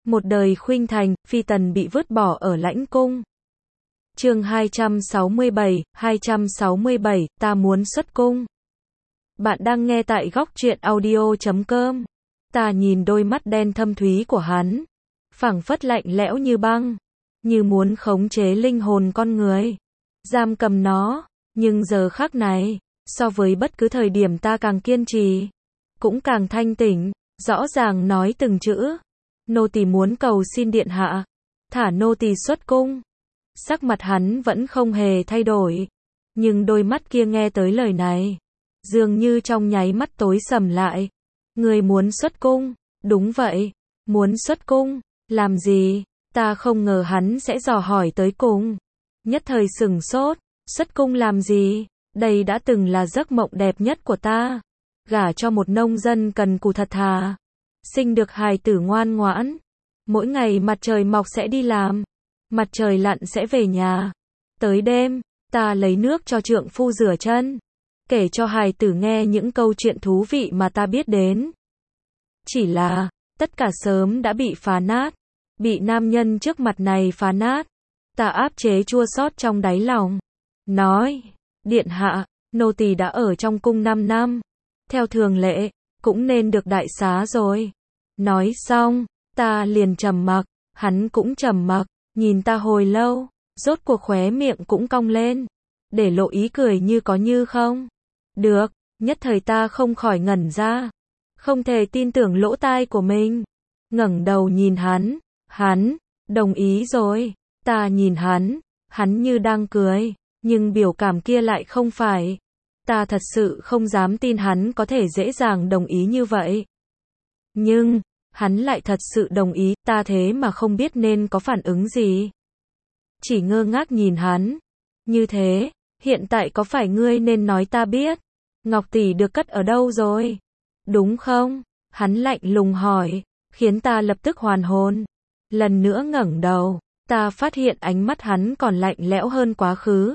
Một đời khuynh thành, phi tần bị vứt bỏ ở lãnh cung. Chương 267, ta muốn xuất cung. Bạn đang nghe tại góc truyện audio.com. Ta nhìn đôi mắt đen thâm thúy của hắn, phảng phất lạnh lẽo như băng, như muốn khống chế linh hồn con người, giam cầm nó. Nhưng giờ khắc này, so với bất cứ thời điểm ta càng kiên trì, cũng càng thanh tỉnh, rõ ràng nói từng chữ. Nô tỳ muốn cầu xin điện hạ, thả nô tỳ xuất cung. Sắc mặt hắn vẫn không hề thay đổi, nhưng đôi mắt kia nghe tới lời này, dường như trong nháy mắt tối sầm lại. Người muốn xuất cung? Đúng vậy, muốn xuất cung. Làm gì? Ta không ngờ hắn sẽ dò hỏi tới cùng. Nhất thời sửng sốt, xuất cung làm gì? Đây đã từng là giấc mộng đẹp nhất của ta. Gả cho một nông dân cần cù thật thà, sinh được hài tử ngoan ngoãn, mỗi ngày mặt trời mọc sẽ đi làm, mặt trời lặn sẽ về nhà. Tới đêm, ta lấy nước cho trượng phu rửa chân, kể cho hài tử nghe những câu chuyện thú vị mà ta biết đến. Chỉ là, tất cả sớm đã bị phá nát, bị nam nhân trước mặt này phá nát. Ta áp chế chua xót trong đáy lòng, nói, điện hạ, nô tỳ đã ở trong cung 5 năm, theo thường lệ, cũng nên được đại xá rồi. Nói xong, ta liền trầm mặc, hắn cũng trầm mặc, nhìn ta hồi lâu, rốt cuộc khóe miệng cũng cong lên, để lộ ý cười như có như không. Được, nhất thời ta không khỏi ngẩn ra, không thể tin tưởng lỗ tai của mình. Ngẩng đầu nhìn hắn, đồng ý rồi. Ta nhìn hắn như đang cười, nhưng biểu cảm kia lại không phải. Ta thật sự không dám tin hắn có thể dễ dàng đồng ý như vậy. Nhưng, hắn lại thật sự đồng ý, ta thế mà không biết nên có phản ứng gì. Chỉ ngơ ngác nhìn hắn. Như thế, hiện tại có phải ngươi nên nói ta biết, Ngọc tỷ được cất ở đâu rồi? Đúng không? Hắn lạnh lùng hỏi, khiến ta lập tức hoàn hồn. Lần nữa ngẩng đầu, ta phát hiện ánh mắt hắn còn lạnh lẽo hơn quá khứ.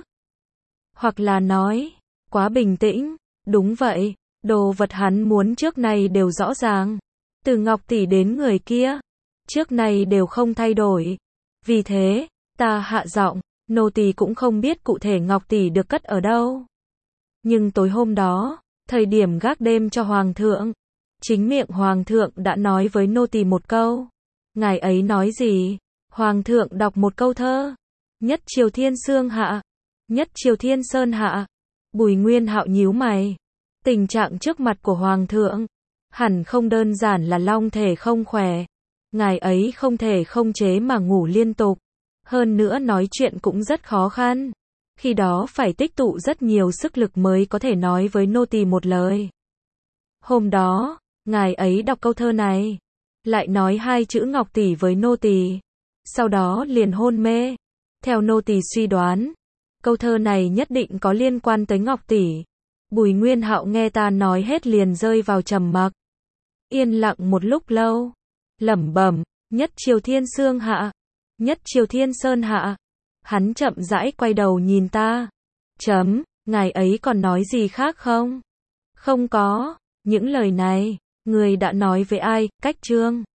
Hoặc là nói, quá bình tĩnh. Đúng vậy, đồ vật hắn muốn trước này đều rõ ràng. Từ Ngọc tỷ đến người kia, trước này đều không thay đổi. Vì thế, ta hạ giọng, nô tỳ cũng không biết cụ thể Ngọc tỷ được cất ở đâu. Nhưng tối hôm đó, thời điểm gác đêm cho Hoàng thượng, chính miệng Hoàng thượng đã nói với nô tỳ một câu. Ngài ấy nói gì? Hoàng thượng đọc một câu thơ. Nhất triều thiên sương hạ, nhất triều thiên sơn hạ. Bùi Nguyên Hạo nhíu mày. Tình trạng trước mặt của Hoàng thượng, hẳn không đơn giản là long thể không khỏe. Ngài ấy không thể không chế mà ngủ liên tục. Hơn nữa nói chuyện cũng rất khó khăn. Khi đó phải tích tụ rất nhiều sức lực mới có thể nói với nô tỳ một lời. Hôm đó, ngài ấy đọc câu thơ này, lại nói 2 chữ Ngọc tỷ với nô tỳ, sau đó liền hôn mê. Theo nô tỳ suy đoán, câu thơ này nhất định có liên quan tới Ngọc tỷ. Bùi Nguyên Hạo nghe ta nói hết liền rơi vào trầm mặc. Yên lặng một lúc lâu, lẩm bẩm, nhất triều thiên sương hạ, nhất triều thiên sơn hạ. Hắn chậm rãi quay đầu nhìn ta. Ngài ấy còn nói gì khác không? Không có. Những lời này, người đã nói với ai? Cách Trương.